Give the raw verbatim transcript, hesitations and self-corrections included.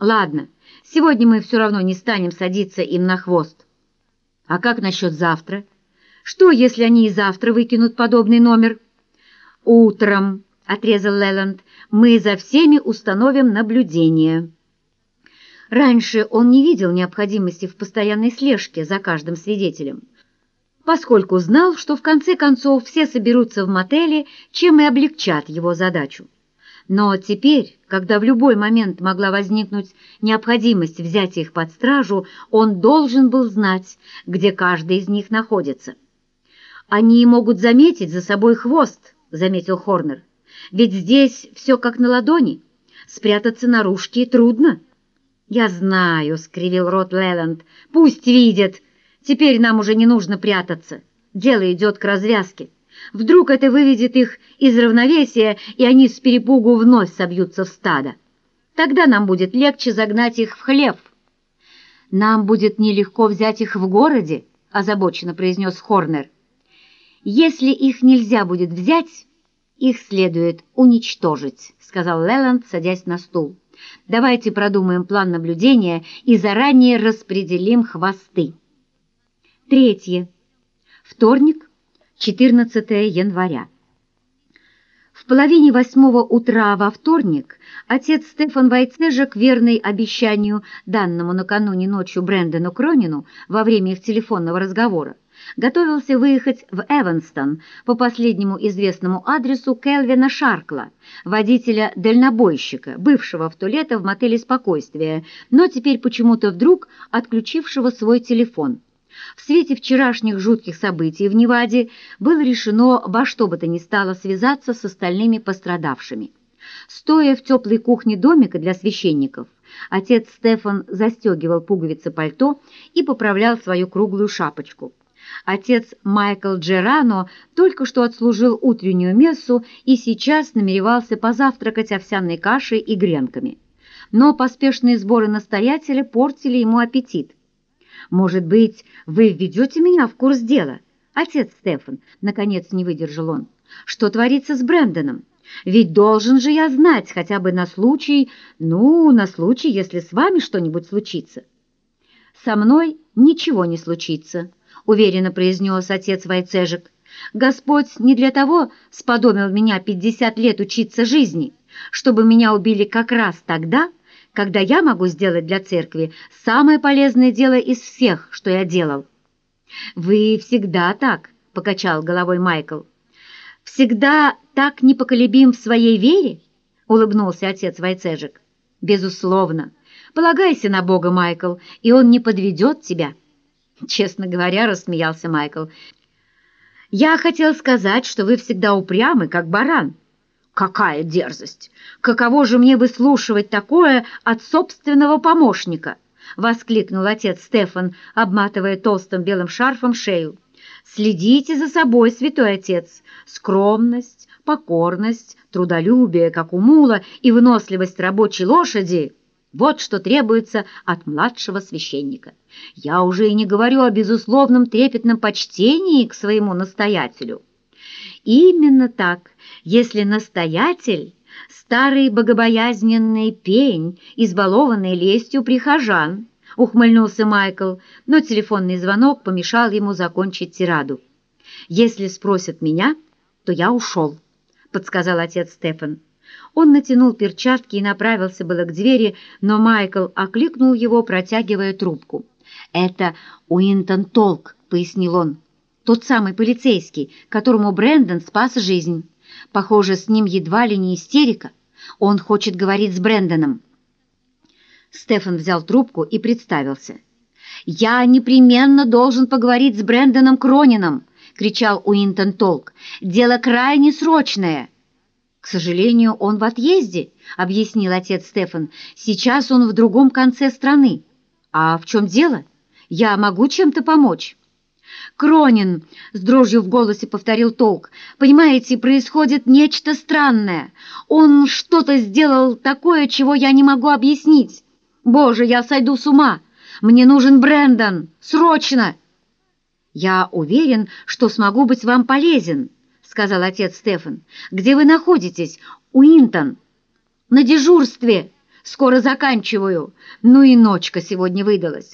Ладно, сегодня мы все равно не станем садиться им на хвост. А как насчет завтра? Что, если они и завтра выкинут подобный номер? Утром, — отрезал Лэланд, — мы за всеми установим наблюдение. Раньше он не видел необходимости в постоянной слежке за каждым свидетелем, поскольку знал, что в конце концов все соберутся в мотеле, чем и облегчат его задачу. Но теперь, когда в любой момент могла возникнуть необходимость взять их под стражу, он должен был знать, где каждый из них находится. «Они могут заметить за собой хвост», — заметил Хорнер. «Ведь здесь все как на ладони. Спрятаться наружки трудно». «Я знаю», — скривил рот Лэланд. «Пусть видят. Теперь нам уже не нужно прятаться. Дело идет к развязке. Вдруг это выведет их из равновесия, и они с перепугу вновь собьются в стадо. Тогда нам будет легче загнать их в хлев». «Нам будет нелегко взять их в городе», — озабоченно произнес Хорнер. «Если их нельзя будет взять, их следует уничтожить», — сказал Лэланд, садясь на стул. «Давайте продумаем план наблюдения и заранее распределим хвосты». Третье. Вторник, четырнадцатое января. В половине восьмого утра во вторник отец Стефан Войцежек, верный обещанию, данному накануне ночью Брэндону Кронину во время их телефонного разговора, готовился выехать в Эванстон по последнему известному адресу Келвина Шаркла, водителя-дальнобойщика, бывшего в то лето в мотеле «Спокойствие», но теперь почему-то вдруг отключившего свой телефон. В свете вчерашних жутких событий в Неваде было решено во что бы то ни стало связаться с остальными пострадавшими. Стоя в теплой кухне домика для священников, отец Стефан застегивал пуговицы пальто и поправлял свою круглую шапочку. Отец Майкл Джерано только что отслужил утреннюю мессу и сейчас намеревался позавтракать овсяной кашей и гренками. Но поспешные сборы настоятеля портили ему аппетит. «Может быть, вы введете меня в курс дела, отец Стефан?» — наконец не выдержал он. «Что творится с Брэндоном? Ведь должен же я знать хотя бы на случай, ну, на случай, если с вами что-нибудь случится». «Со мной ничего не случится», — уверенно произнес отец Войцежек. «Господь не для того сподобил меня пятьдесят лет учиться жизни, чтобы меня убили как раз тогда, когда я могу сделать для церкви самое полезное дело из всех, что я делал». «Вы всегда так», — покачал головой Майкл. «Всегда так непоколебим в своей вере?» — улыбнулся отец Войцежек. «Безусловно. Полагайся на Бога, Майкл, и Он не подведет тебя». «Честно говоря», — рассмеялся Майкл, — «я хотел сказать, что вы всегда упрямы, как баран». «Какая дерзость! Каково же мне выслушивать такое от собственного помощника?» — воскликнул отец Стефан, обматывая толстым белым шарфом шею. «Следите за собой, святой отец. Скромность, покорность, трудолюбие, как у мула, и выносливость рабочей лошади — вот что требуется от младшего священника. Я уже и не говорю о безусловном трепетном почтении к своему настоятелю». «Именно так, если настоятель — старый богобоязненный пень, избалованный лестью прихожан», — ухмыльнулся Майкл, но телефонный звонок помешал ему закончить тираду. «Если спросят меня, то я ушел», — подсказал отец Стефан. Он натянул перчатки и направился было к двери, но Майкл окликнул его, протягивая трубку. «Это Уинтон Толк», — пояснил он. «Тот самый полицейский, которому Брэндон спас жизнь. Похоже, с ним едва ли не истерика. Он хочет говорить с Брэндоном». Стефан взял трубку и представился. «Я непременно должен поговорить с Брэндоном Кронином!» — кричал Уинтон Толк. «Дело крайне срочное!» «К сожалению, он в отъезде», — объяснил отец Стефан. «Сейчас он в другом конце страны». «А в чем дело? Я могу чем-то помочь?» «Кронин», — с дрожью в голосе повторил Толк, — «понимаете, происходит нечто странное. Он что-то сделал такое, чего я не могу объяснить. Боже, я сойду с ума! Мне нужен Брэндон! Срочно!» «Я уверен, что смогу быть вам полезен», — сказал отец Стефан. «Где вы находитесь, Уинтон?» «На дежурстве», — Скоро заканчиваю. Ну и ночка сегодня выдалась.